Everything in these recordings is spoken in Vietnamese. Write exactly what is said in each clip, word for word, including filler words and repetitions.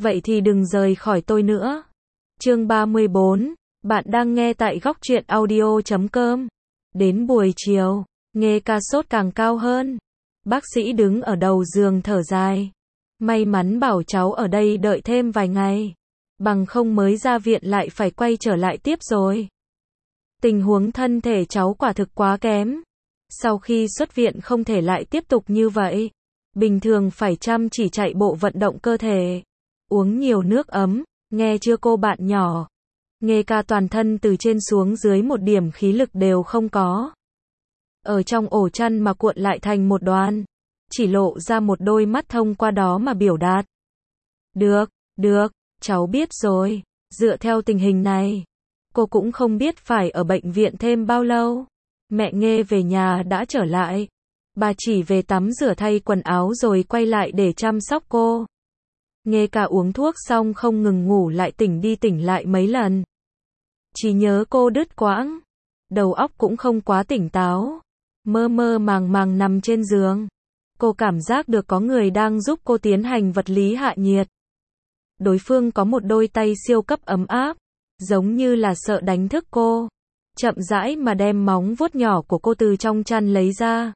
vậy thì đừng rời khỏi tôi nữa. Chương ba mươi bốn, bạn đang nghe tại góc truyện audio chấm com. Đến buổi chiều, nghe ca sốt càng cao hơn. Bác sĩ đứng ở đầu giường thở dài. May mắn bảo cháu ở đây đợi thêm vài ngày. Bằng không mới ra viện lại phải quay trở lại tiếp rồi. Tình huống thân thể cháu quả thực quá kém. Sau khi xuất viện không thể lại tiếp tục như vậy. Bình thường phải chăm chỉ chạy bộ vận động cơ thể. Uống nhiều nước ấm, nghe chưa cô bạn nhỏ. Nghe ca toàn thân từ trên xuống dưới một điểm khí lực đều không có. Ở trong ổ chăn mà cuộn lại thành một đoàn. Chỉ lộ ra một đôi mắt thông qua đó mà biểu đạt. Được, được, cháu biết rồi. Dựa theo tình hình này, cô cũng không biết phải ở bệnh viện thêm bao lâu. Mẹ Nghê về nhà đã trở lại. Bà chỉ về tắm rửa thay quần áo rồi quay lại để chăm sóc cô. Nghê ca uống thuốc xong không ngừng ngủ lại tỉnh đi tỉnh lại mấy lần. Chỉ nhớ cô đứt quãng. Đầu óc cũng không quá tỉnh táo. Mơ mơ màng màng nằm trên giường. Cô cảm giác được có người đang giúp cô tiến hành vật lý hạ nhiệt. Đối phương có một đôi tay siêu cấp ấm áp. Giống như là sợ đánh thức cô. Chậm rãi mà đem móng vuốt nhỏ của cô từ trong chăn lấy ra.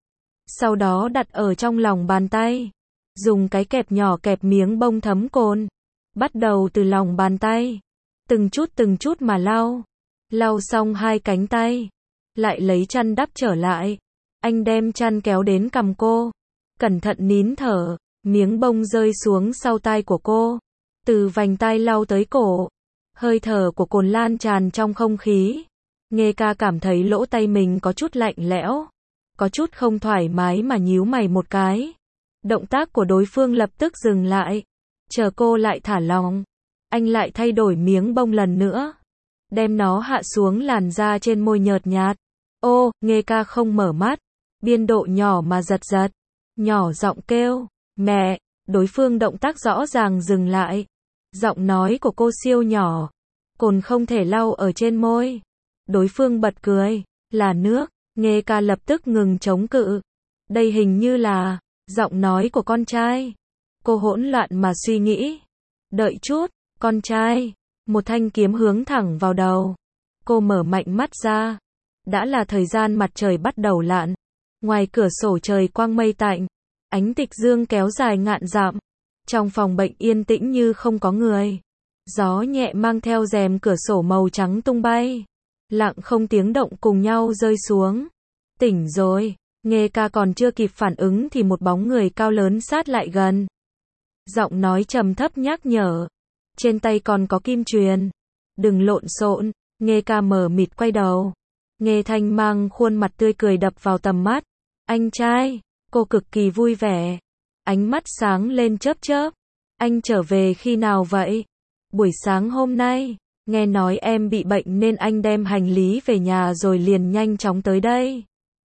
Sau đó đặt ở trong lòng bàn tay. Dùng cái kẹp nhỏ kẹp miếng bông thấm cồn. Bắt đầu từ lòng bàn tay. Từng chút từng chút mà lau. Lau xong hai cánh tay. Lại lấy chăn đắp trở lại. Anh đem chăn kéo đến cằm cô. Cẩn thận nín thở. Miếng bông rơi xuống sau tai của cô. Từ vành tai lau tới cổ. Hơi thở của cồn lan tràn trong không khí. Nghe ca cảm thấy lỗ tay mình có chút lạnh lẽo. Có chút không thoải mái mà nhíu mày một cái. Động tác của đối phương lập tức dừng lại. Chờ cô lại thả lỏng. Anh lại thay đổi miếng bông lần nữa. Đem nó hạ xuống làn da trên môi nhợt nhạt. Ô, nghe ca không mở mắt. Biên độ nhỏ mà giật giật. Nhỏ giọng kêu. Mẹ, đối phương động tác rõ ràng dừng lại. Giọng nói của cô siêu nhỏ. Cồn không thể lau ở trên môi. Đối phương bật cười. Là nước. Nghe ca lập tức ngừng chống cự. Đây hình như là giọng nói của con trai. Cô hỗn loạn mà suy nghĩ. Đợi chút, con trai. Một thanh kiếm hướng thẳng vào đầu. Cô mở mạnh mắt ra. Đã là thời gian mặt trời bắt đầu lặn. Ngoài cửa sổ trời quang mây tạnh. Ánh tịch dương kéo dài ngạn dặm. Trong phòng bệnh yên tĩnh như không có người. Gió nhẹ mang theo rèm cửa sổ màu trắng tung bay. Lặng không tiếng động cùng nhau rơi xuống. Tỉnh rồi. Nghe ca còn chưa kịp phản ứng thì một bóng người cao lớn sát lại gần. Giọng nói trầm thấp nhắc nhở. Trên tay còn có kim truyền. Đừng lộn xộn. Nghe ca mở mịt quay đầu. Nghe Thanh mang khuôn mặt tươi cười đập vào tầm mắt. Anh trai. Cô cực kỳ vui vẻ. Ánh mắt sáng lên chớp chớp. Anh trở về khi nào vậy? Buổi sáng hôm nay. Nghe nói em bị bệnh nên anh đem hành lý về nhà rồi liền nhanh chóng tới đây.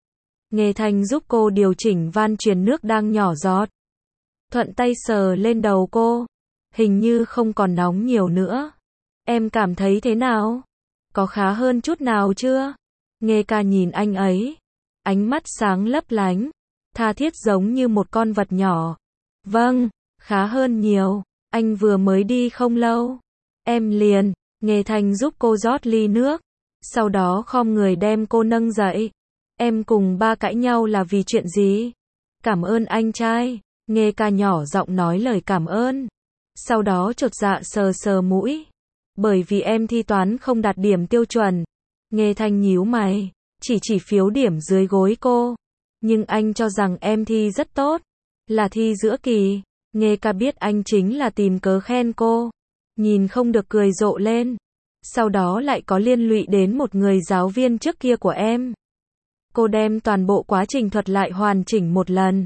Nghe Thanh giúp cô điều chỉnh van truyền nước đang nhỏ giọt. Thuận tay sờ lên đầu cô. Hình như không còn nóng nhiều nữa. Em cảm thấy thế nào? Có khá hơn chút nào chưa? Nghe ca nhìn anh ấy. Ánh mắt sáng lấp lánh. Tha thiết giống như một con vật nhỏ. Vâng, khá hơn nhiều. Anh vừa mới đi không lâu. Em liền. Nghe Thanh giúp cô rót ly nước. Sau đó khom người đem cô nâng dậy. Em cùng ba cãi nhau là vì chuyện gì? Cảm ơn anh trai. Nghe ca nhỏ giọng nói lời cảm ơn. Sau đó chột dạ sờ sờ mũi. Bởi vì em thi toán không đạt điểm tiêu chuẩn. Nghe Thanh nhíu mày. Chỉ chỉ phiếu điểm dưới gối cô. Nhưng anh cho rằng em thi rất tốt. Là thi giữa kỳ. Nghe ca biết anh chính là tìm cớ khen cô. Nhìn không được cười rộ lên. Sau đó lại có liên lụy đến một người giáo viên trước kia của em. Cô đem toàn bộ quá trình thuật lại hoàn chỉnh một lần.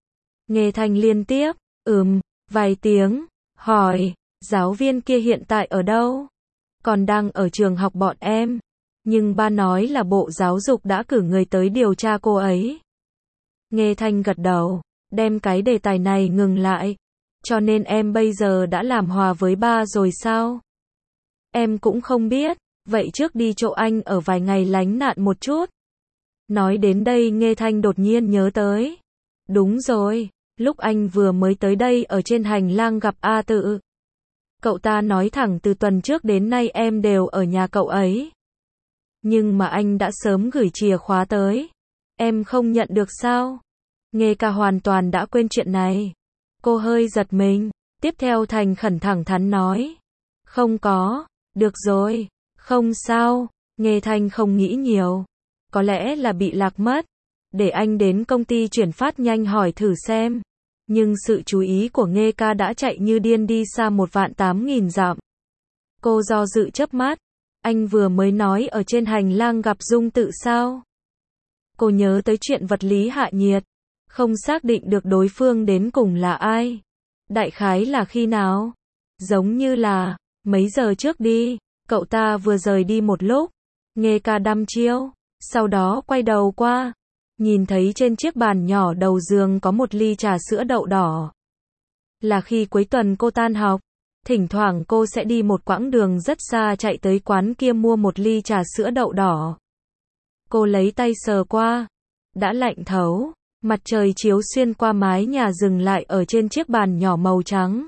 Nghe Thanh liên tiếp. Ừm, vài tiếng. Hỏi, giáo viên kia hiện tại ở đâu? Còn đang ở trường học bọn em. Nhưng ba nói là Bộ Giáo dục đã cử người tới điều tra cô ấy. Nghe Thanh gật đầu. Đem cái đề tài này ngừng lại. Cho nên em bây giờ đã làm hòa với ba rồi sao? Em cũng không biết. Vậy trước đi chỗ anh ở vài ngày lánh nạn một chút. Nói đến đây Nghe Thanh đột nhiên nhớ tới. Đúng rồi. Lúc anh vừa mới tới đây ở trên hành lang gặp A Tự. Cậu ta nói thẳng từ tuần trước đến nay em đều ở nhà cậu ấy. Nhưng mà anh đã sớm gửi chìa khóa tới. Em không nhận được sao? Nghe ca hoàn toàn đã quên chuyện này. Cô hơi giật mình. Tiếp theo thành khẩn thẳng thắn nói. Không có. Được rồi. Không sao. Nghe Thanh không nghĩ nhiều. Có lẽ là bị lạc mất. Để anh đến công ty chuyển phát nhanh hỏi thử xem. Nhưng sự chú ý của Nghe ca đã chạy như điên đi xa một vạn tám nghìn dặm. Cô do dự chớp mắt. Anh vừa mới nói ở trên hành lang gặp Dung Tự sao? Cô nhớ tới chuyện vật lý hạ nhiệt. Không xác định được đối phương đến cùng là ai. Đại khái là khi nào? Giống như là mấy giờ trước đi. Cậu ta vừa rời đi một lúc. Nghe ca đăm chiêu. Sau đó quay đầu qua. Nhìn thấy trên chiếc bàn nhỏ đầu giường có một ly trà sữa đậu đỏ. Là khi cuối tuần cô tan học. Thỉnh thoảng cô sẽ đi một quãng đường rất xa chạy tới quán kia mua một ly trà sữa đậu đỏ. Cô lấy tay sờ qua. Đã lạnh thấu. Mặt trời chiếu xuyên qua mái nhà dừng lại ở trên chiếc bàn nhỏ màu trắng.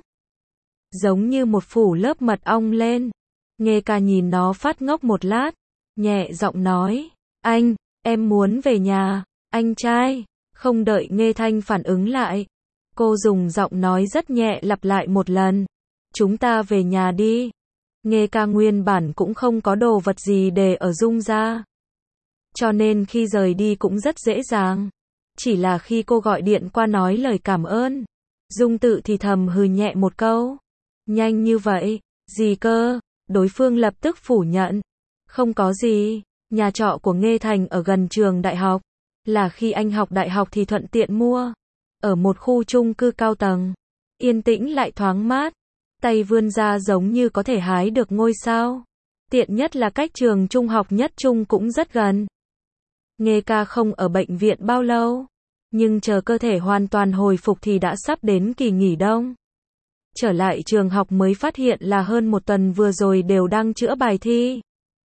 Giống như một phủ lớp mật ong lên. Nghe ca nhìn nó phát ngốc một lát. Nhẹ giọng nói. Anh, em muốn về nhà. Anh trai. Không đợi Nghe Thanh phản ứng lại. Cô dùng giọng nói rất nhẹ lặp lại một lần. Chúng ta về nhà đi. Nghe ca nguyên bản cũng không có đồ vật gì để ở Dung ra. Cho nên khi rời đi cũng rất dễ dàng. Chỉ là khi cô gọi điện qua nói lời cảm ơn. Dung Tự thì thầm hừ nhẹ một câu. Nhanh như vậy, gì cơ? Đối phương lập tức phủ nhận. Không có gì, nhà trọ của Nghe Thành ở gần trường đại học. Là khi anh học đại học thì thuận tiện mua. Ở một khu chung cư cao tầng. Yên tĩnh lại thoáng mát. Tay vươn ra giống như có thể hái được ngôi sao. Tiện nhất là cách trường trung học nhất trung cũng rất gần. Nghe ca không ở bệnh viện bao lâu. Nhưng chờ cơ thể hoàn toàn hồi phục thì đã sắp đến kỳ nghỉ đông. Trở lại trường học mới phát hiện là hơn một tuần vừa rồi đều đang chữa bài thi.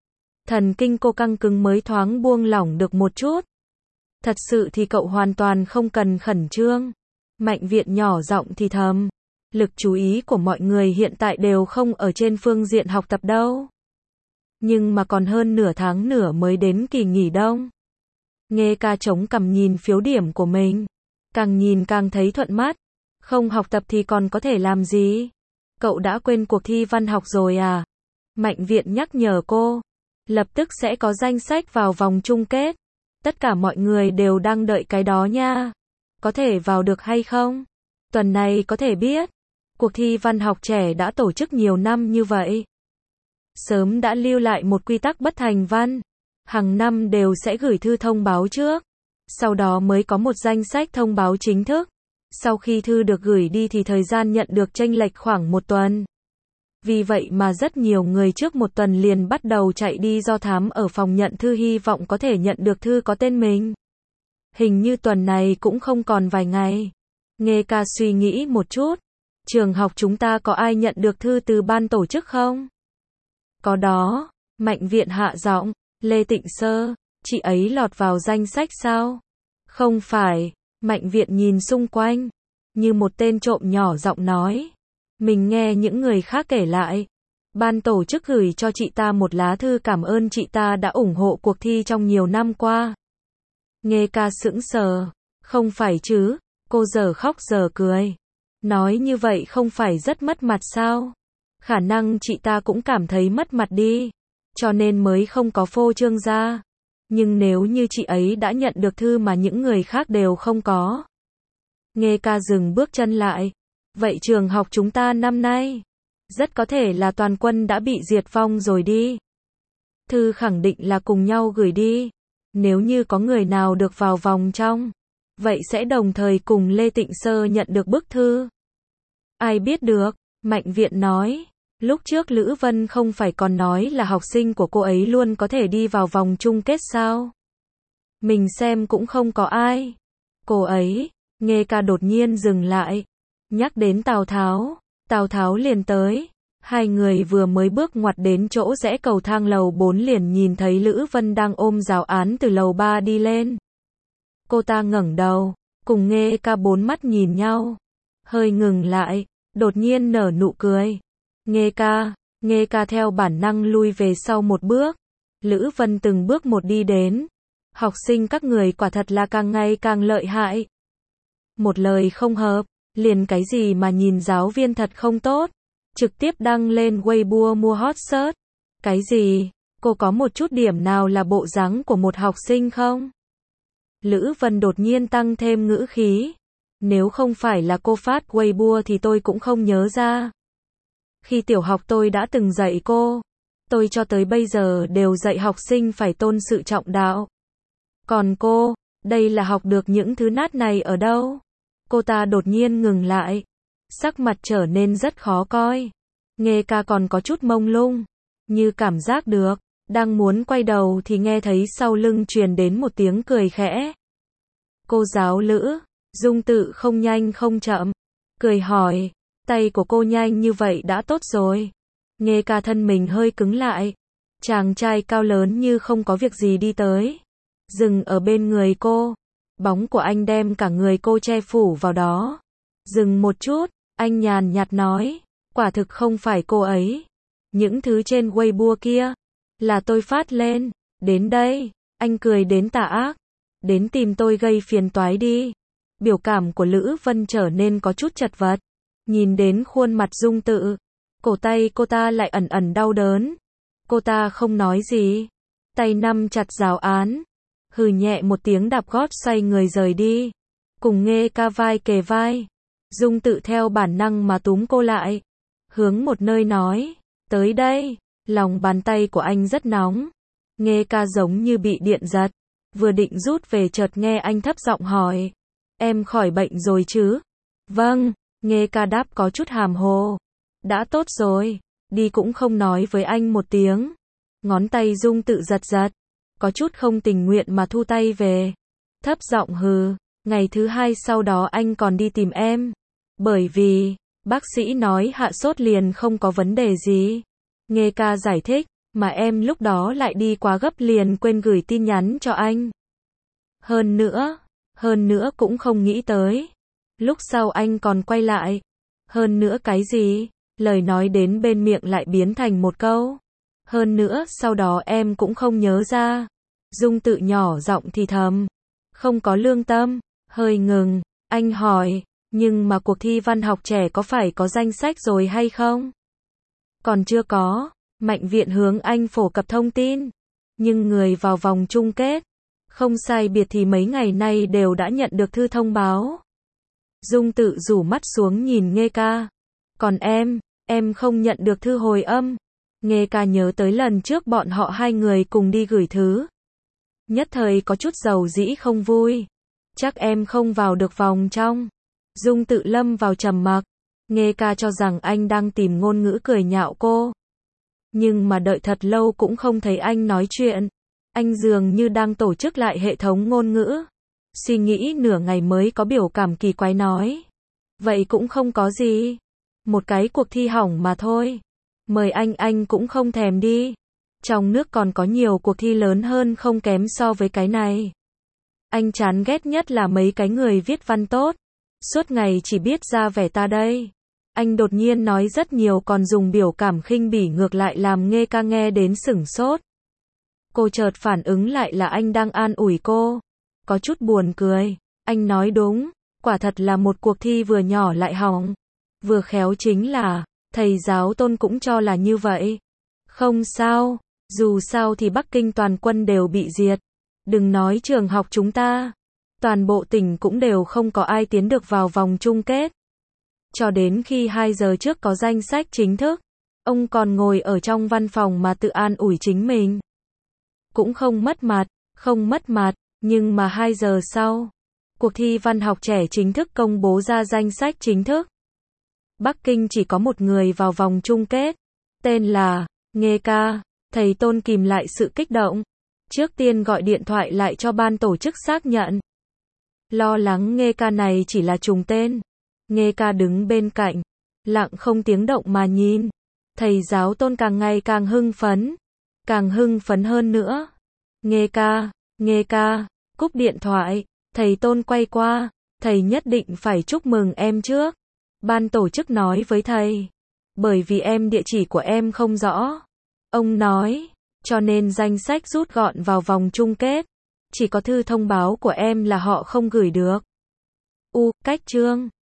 Thần kinh cô căng cứng mới thoáng buông lỏng được một chút. Thật sự thì cậu hoàn toàn không cần khẩn trương. Mạnh Viện nhỏ giọng thì thầm. Lực chú ý của mọi người hiện tại đều không ở trên phương diện học tập đâu. Nhưng mà còn hơn nửa tháng nữa mới đến kỳ nghỉ đông. Nghe ca chống cằm nhìn phiếu điểm của mình. Càng nhìn càng thấy thuận mắt. Không học tập thì còn có thể làm gì? Cậu đã quên cuộc thi văn học rồi à? Mạnh Viện nhắc nhở cô. Lập tức sẽ có danh sách vào vòng chung kết. Tất cả mọi người đều đang đợi cái đó nha. Có thể vào được hay không? Tuần này có thể biết. Cuộc thi văn học trẻ đã tổ chức nhiều năm như vậy. Sớm đã lưu lại một quy tắc bất thành văn. Hàng năm đều sẽ gửi thư thông báo trước. Sau đó mới có một danh sách thông báo chính thức. Sau khi thư được gửi đi thì thời gian nhận được chênh lệch khoảng một tuần. Vì vậy mà rất nhiều người trước một tuần liền bắt đầu chạy đi do thám ở phòng nhận thư hy vọng có thể nhận được thư có tên mình. Hình như tuần này cũng không còn vài ngày. Nghe ca suy nghĩ một chút. Trường học chúng ta có ai nhận được thư từ ban tổ chức không? Có đó. Mạnh Viện hạ giọng. Lê Tịnh Sơ. Chị ấy lọt vào danh sách sao? Không phải. Mạnh Viện nhìn xung quanh. Như một tên trộm nhỏ giọng nói. Mình nghe những người khác kể lại. Ban tổ chức gửi cho chị ta một lá thư cảm ơn chị ta đã ủng hộ cuộc thi trong nhiều năm qua. Nghe ca sững sờ. Không phải chứ. Cô giờ khóc giờ cười. Nói như vậy không phải rất mất mặt sao? Khả năng chị ta cũng cảm thấy mất mặt đi. Cho nên mới không có phô trương ra. Nhưng nếu như chị ấy đã nhận được thư mà những người khác đều không có. Nghe ca dừng bước chân lại. Vậy trường học chúng ta năm nay, rất có thể là toàn quân đã bị diệt vong rồi đi. Thư khẳng định là cùng nhau gửi đi. Nếu như có người nào được vào vòng trong, vậy sẽ đồng thời cùng Lê Tịnh Sơ nhận được bức thư. Ai biết được, Mạnh Viện nói. Lúc trước Lữ Vân không phải còn nói là học sinh của cô ấy luôn có thể đi vào vòng chung kết sao? Mình xem cũng không có ai. Cô ấy, Nghe ca đột nhiên dừng lại. Nhắc đến Tào Tháo, Tào Tháo liền tới. Hai người vừa mới bước ngoặt đến chỗ rẽ cầu thang lầu bốn liền nhìn thấy Lữ Vân đang ôm giáo án từ lầu ba đi lên. Cô ta ngẩng đầu, cùng Nghe ca bốn mắt nhìn nhau. Hơi ngừng lại, đột nhiên nở nụ cười. Nghe ca, nghe ca theo bản năng lui về sau một bước. Lữ Vân từng bước một đi đến. Học sinh các người quả thật là càng ngày càng lợi hại. Một lời không hợp, liền cái gì mà nhìn giáo viên thật không tốt. Trực tiếp đăng lên Weibo mua hot search. Cái gì? Cô có một chút điểm nào là bộ dáng của một học sinh không? Lữ Vân đột nhiên tăng thêm ngữ khí. Nếu không phải là cô phát Weibo thì tôi cũng không nhớ ra. Khi tiểu học tôi đã từng dạy cô. Tôi cho tới bây giờ đều dạy học sinh phải tôn sự trọng đạo. Còn cô, đây là học được những thứ nát này ở đâu? Cô ta đột nhiên ngừng lại. Sắc mặt trở nên rất khó coi. Nghe ca còn có chút mông lung. Như cảm giác được. Đang muốn quay đầu thì nghe thấy sau lưng truyền đến một tiếng cười khẽ. Cô giáo Lữ, Dung Tự không nhanh không chậm. Cười hỏi, tay của cô nhanh như vậy đã tốt rồi. Nghe ca thân mình hơi cứng lại. Chàng trai cao lớn như không có việc gì đi tới. Dừng ở bên người cô. Bóng của anh đem cả người cô che phủ vào đó. Dừng một chút, anh nhàn nhạt nói, quả thực không phải cô ấy. Những thứ trên Weibo kia, là tôi phát lên. Đến đây, anh cười đến tà ác. Đến tìm tôi gây phiền toái đi. Biểu cảm của Lữ Vân trở nên có chút chật vật. Nhìn đến khuôn mặt Dung Tự. Cổ tay cô ta lại ẩn ẩn đau đớn. Cô ta không nói gì. Tay nắm chặt giáo án. Hừ nhẹ một tiếng đạp gót xoay người rời đi. Cùng Nghe ca vai kề vai. Dung Tự theo bản năng mà túm cô lại. Hướng một nơi nói. Tới đây. Lòng bàn tay của anh rất nóng. Nghe ca giống như bị điện giật. Vừa định rút về chợt nghe anh thấp giọng hỏi. Em khỏi bệnh rồi chứ? Vâng. Nghe ca đáp có chút hàm hồ. Đã tốt rồi. Đi cũng không nói với anh một tiếng. Ngón tay Dung Tự giật giật. Có chút không tình nguyện mà thu tay về. Thấp giọng hừ. Ngày thứ hai sau đó anh còn đi tìm em. Bởi vì, bác sĩ nói hạ sốt liền không có vấn đề gì. Nghe ca giải thích, mà em lúc đó lại đi quá gấp liền quên gửi tin nhắn cho anh. Hơn nữa, hơn nữa cũng không nghĩ tới. Lúc sau anh còn quay lại. Hơn nữa cái gì? Lời nói đến bên miệng lại biến thành một câu. Hơn nữa sau đó em cũng không nhớ ra. Dung Tự nhỏ giọng thì thầm. Không có lương tâm. Hơi ngừng. Anh hỏi. Nhưng mà cuộc thi văn học trẻ có phải có danh sách rồi hay không? Còn chưa có. Mạnh viện hướng anh phổ cập thông tin. Nhưng người vào vòng chung kết. Không sai biệt thì mấy ngày nay đều đã nhận được thư thông báo. Dung Tự rủ mắt xuống nhìn Nghe ca. Còn em, em không nhận được thư hồi âm. Nghe ca nhớ tới lần trước bọn họ hai người cùng đi gửi thứ. Nhất thời có chút dầu dĩ không vui. Chắc em không vào được vòng trong. Dung Tự lâm vào trầm mặc. Nghe ca cho rằng anh đang tìm ngôn ngữ cười nhạo cô. Nhưng mà đợi thật lâu cũng không thấy anh nói chuyện. Anh dường như đang tổ chức lại hệ thống ngôn ngữ. Suy nghĩ nửa ngày mới có biểu cảm kỳ quái nói. Vậy cũng không có gì. Một cái cuộc thi hỏng mà thôi. Mời anh anh cũng không thèm đi. Trong nước còn có nhiều cuộc thi lớn hơn không kém so với cái này. Anh chán ghét nhất là mấy cái người viết văn tốt. Suốt ngày chỉ biết ra vẻ ta đây. Anh đột nhiên nói rất nhiều còn dùng biểu cảm khinh bỉ ngược lại làm Nghe ca nghe đến sửng sốt. Cô chợt phản ứng lại là anh đang an ủi cô. Có chút buồn cười. Anh nói đúng. Quả thật là một cuộc thi vừa nhỏ lại hỏng. Vừa khéo chính là, thầy giáo Tôn cũng cho là như vậy. Không sao. Dù sao thì Bắc Kinh toàn quân đều bị diệt. Đừng nói trường học chúng ta. Toàn bộ tỉnh cũng đều không có ai tiến được vào vòng chung kết. Cho đến khi hai giờ trước có danh sách chính thức. Ông còn ngồi ở trong văn phòng mà tự an ủi chính mình. Cũng không mất mặt, không mất mặt, nhưng mà hai giờ sau. Cuộc thi văn học trẻ chính thức công bố ra danh sách chính thức. Bắc Kinh chỉ có một người vào vòng chung kết. Tên là, Nghe ca. Thầy Tôn kìm lại sự kích động. Trước tiên gọi điện thoại lại cho ban tổ chức xác nhận. Lo lắng Nghe ca này chỉ là trùng tên. Nghe ca đứng bên cạnh. Lặng không tiếng động mà nhìn. Thầy giáo Tôn càng ngày càng hưng phấn. Càng hưng phấn hơn nữa. Nghe ca, Nghe ca. Cúp điện thoại. Thầy Tôn quay qua. Thầy nhất định phải chúc mừng em trước. Ban tổ chức nói với thầy. Bởi vì em địa chỉ của em không rõ. Ông nói, cho nên danh sách rút gọn vào vòng chung kết. Chỉ có thư thông báo của em là họ không gửi được. U, cách chương.